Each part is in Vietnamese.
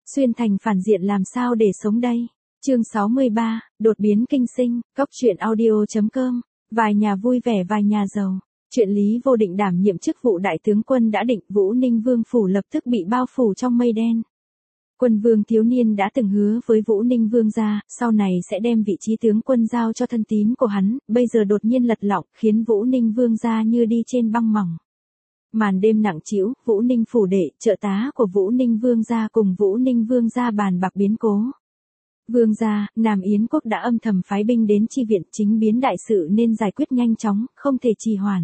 Xuyên thành phản diện làm sao để sống đây? Chương 63, đột biến kinh sinh, Cóc truyện audio.com, vài nhà vui vẻ vài nhà giàu. Chuyện Lý Vô Định đảm nhiệm chức vụ đại tướng quân đã định, Vũ Ninh Vương phủ lập tức bị bao phủ trong mây đen. Quân vương thiếu niên đã từng hứa với Vũ Ninh Vương gia, sau này sẽ đem vị trí tướng quân giao cho thân tín của hắn, bây giờ đột nhiên lật lọng, khiến Vũ Ninh Vương gia như đi trên băng mỏng. Màn đêm nặng trĩu, Vũ Ninh phủ đệ, trợ tá của Vũ Ninh Vương gia cùng Vũ Ninh Vương gia bàn bạc biến cố. Vương gia, Nam Yến quốc đã âm thầm phái binh đến chi viện, chính biến đại sự nên giải quyết nhanh chóng, không thể trì hoãn.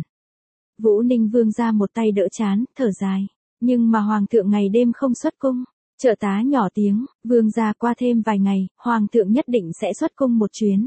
Vũ Ninh Vương gia một tay đỡ chán, thở dài. Nhưng mà hoàng thượng ngày đêm không xuất cung. Trợ tá nhỏ tiếng, vương gia qua thêm vài ngày, hoàng thượng nhất định sẽ xuất cung một chuyến.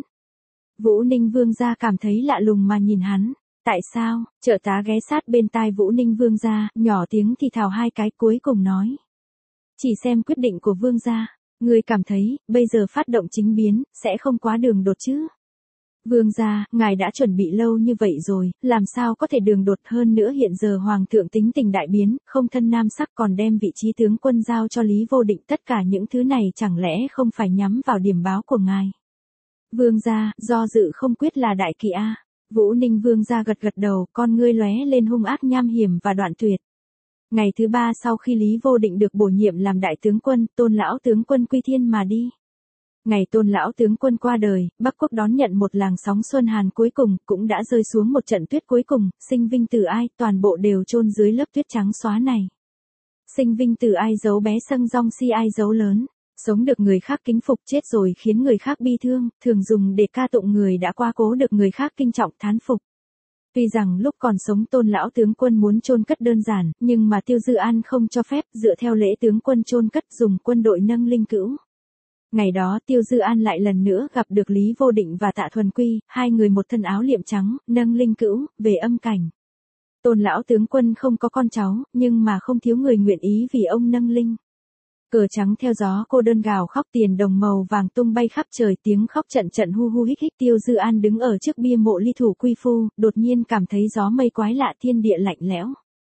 Vũ Ninh Vương gia cảm thấy lạ lùng mà nhìn hắn. Tại sao? Trợ tá ghé sát bên tai Vũ Ninh Vương gia, nhỏ tiếng thì thào hai cái, cuối cùng nói. Chỉ xem quyết định của vương gia. Người cảm thấy, bây giờ phát động chính biến, sẽ không quá đường đột chứ? Vương gia, ngài đã chuẩn bị lâu như vậy rồi, làm sao có thể đường đột, hơn nữa hiện giờ hoàng thượng tính tình đại biến, không thân nam sắc còn đem vị trí tướng quân giao cho Lý Vô Định, tất cả những thứ này chẳng lẽ không phải nhắm vào điểm báo của ngài? Vương gia, do dự không quyết là đại kỵ a. Vũ Ninh Vương gia gật gật đầu, con ngươi lóe lên hung ác nham hiểm và đoạn tuyệt. Ngày thứ ba sau khi Lý Vô Định được bổ nhiệm làm đại tướng quân, Tôn lão tướng quân quy thiên mà đi. Ngày Tôn lão tướng quân qua đời, Bắc quốc đón nhận một làn sóng xuân hàn cuối cùng, cũng đã rơi xuống một trận tuyết cuối cùng, sinh vinh tử ai, toàn bộ đều chôn dưới lớp tuyết trắng xóa này. Sinh vinh tử ai giấu bé, sâng rong si ai giấu lớn. Sống được người khác kính phục, chết rồi khiến người khác bi thương, thường dùng để ca tụng người đã qua cố được người khác kinh trọng thán phục. Tuy rằng lúc còn sống Tôn lão tướng quân muốn chôn cất đơn giản, nhưng mà Tiêu Dư An không cho phép, dựa theo lễ tướng quân chôn cất dùng quân đội nâng linh cữu. Ngày đó Tiêu Dư An lại lần nữa gặp được Lý Vô Định và Tạ Thuần Quy, hai người một thân áo liệm trắng, nâng linh cữu, về âm cảnh. Tôn lão tướng quân không có con cháu, nhưng mà không thiếu người nguyện ý vì ông nâng linh. Cờ trắng theo gió cô đơn gào khóc, tiền đồng màu vàng tung bay khắp trời, tiếng khóc trận trận hu hu hích hích. Tiêu Dư An đứng ở trước bia mộ Ly Thủ Quy Phu, đột nhiên cảm thấy gió mây quái lạ, thiên địa lạnh lẽo.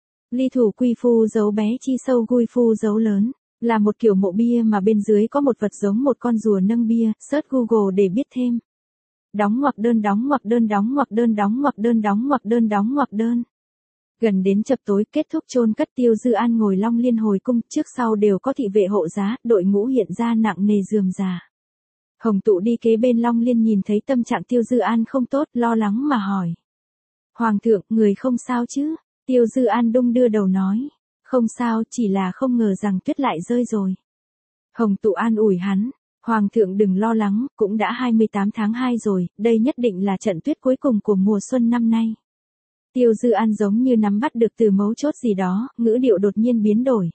Ly Thủ Quy Phu giấu bé chi sâu Quy Phu giấu lớn, là một kiểu mộ bia mà bên dưới có một vật giống một con rùa nâng bia, search Google để biết thêm. Đóng ngoặc đơn đóng ngoặc đơn đóng ngoặc đơn đóng ngoặc đơn đóng ngoặc đơn đóng ngoặc đơn. Gần đến chập tối kết thúc chôn cất, Tiêu Dư An ngồi Long Liên hồi cung, trước sau đều có thị vệ hộ giá, đội ngũ hiện ra nặng nề rườm rà. Hồng Tụ đi kế bên Long Liên nhìn thấy tâm trạng Tiêu Dư An không tốt, lo lắng mà hỏi. Hoàng thượng, người không sao chứ? Tiêu Dư An đung đưa đầu nói. Không sao, chỉ là không ngờ rằng tuyết lại rơi rồi. Hồng Tụ an ủi hắn. Hoàng thượng đừng lo lắng, cũng đã 28 tháng 2 rồi, đây nhất định là trận tuyết cuối cùng của mùa xuân năm nay. Tiêu Dư An giống như nắm bắt được từ mấu chốt gì đó, ngữ điệu đột nhiên biến đổi.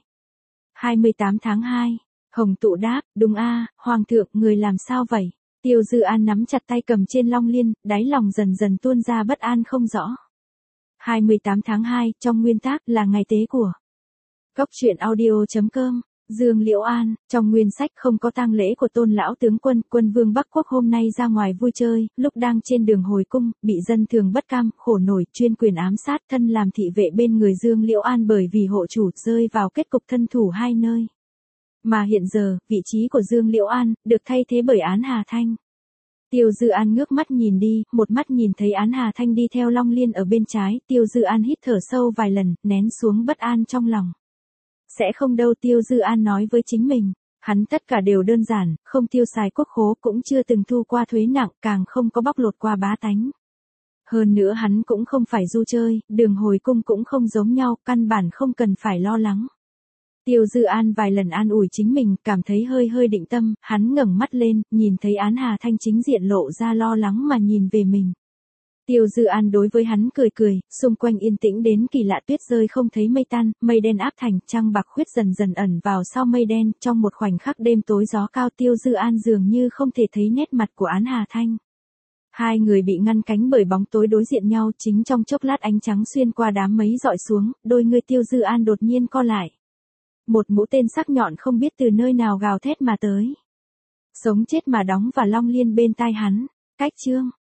28 tháng 2, Hồng Tụ đáp, đúng a, Hoàng thượng, người làm sao vậy? Tiêu Dư An nắm chặt tay cầm trên Long Liên, đáy lòng dần dần tuôn ra bất an không rõ. 28 tháng 2, trong nguyên tắc, là ngày tế của Cóc truyện audio.com. Dương Liễu An, trong nguyên sách không có tang lễ của Tôn lão tướng quân, quân vương Bắc quốc hôm nay ra ngoài vui chơi, lúc đang trên đường hồi cung, bị dân thường bất cam, khổ nổi, chuyên quyền ám sát, thân làm thị vệ bên người Dương Liễu An bởi vì hộ chủ, rơi vào kết cục thân thủ hai nơi. Mà hiện giờ, vị trí của Dương Liễu An, được thay thế bởi Án Hà Thanh. Tiêu Dư An ngước mắt nhìn đi, một mắt nhìn thấy Án Hà Thanh đi theo Long Liên ở bên trái, Tiêu Dư An hít thở sâu vài lần, nén xuống bất an trong lòng. Sẽ không đâu, Tiêu Dư An nói với chính mình, hắn tất cả đều đơn giản, không tiêu xài quốc khố, cũng chưa từng thu qua thuế nặng, càng không có bóc lột qua bá tánh. Hơn nữa hắn cũng không phải du chơi, đường hồi cung cũng không giống nhau, căn bản không cần phải lo lắng. Tiêu Dư An vài lần an ủi chính mình, cảm thấy hơi hơi định tâm, hắn ngẩng mắt lên, nhìn thấy Án Hà Thanh chính diện lộ ra lo lắng mà nhìn về mình. Tiêu Dư An đối với hắn cười cười, xung quanh yên tĩnh đến kỳ lạ, tuyết rơi không thấy mây tan, mây đen áp thành, trăng bạc khuyết dần dần ẩn vào sau mây đen, trong một khoảnh khắc đêm tối gió cao, Tiêu Dư An dường như không thể thấy nét mặt của Án Hà Thanh. Hai người bị ngăn cánh bởi bóng tối đối diện nhau, chính trong chốc lát ánh trắng xuyên qua đám mây dọi xuống, đôi người Tiêu Dư An đột nhiên co lại. Một mũi tên sắc nhọn không biết từ nơi nào gào thét mà tới. Sống chết mà đóng và Long Liên bên tai hắn. Cách chương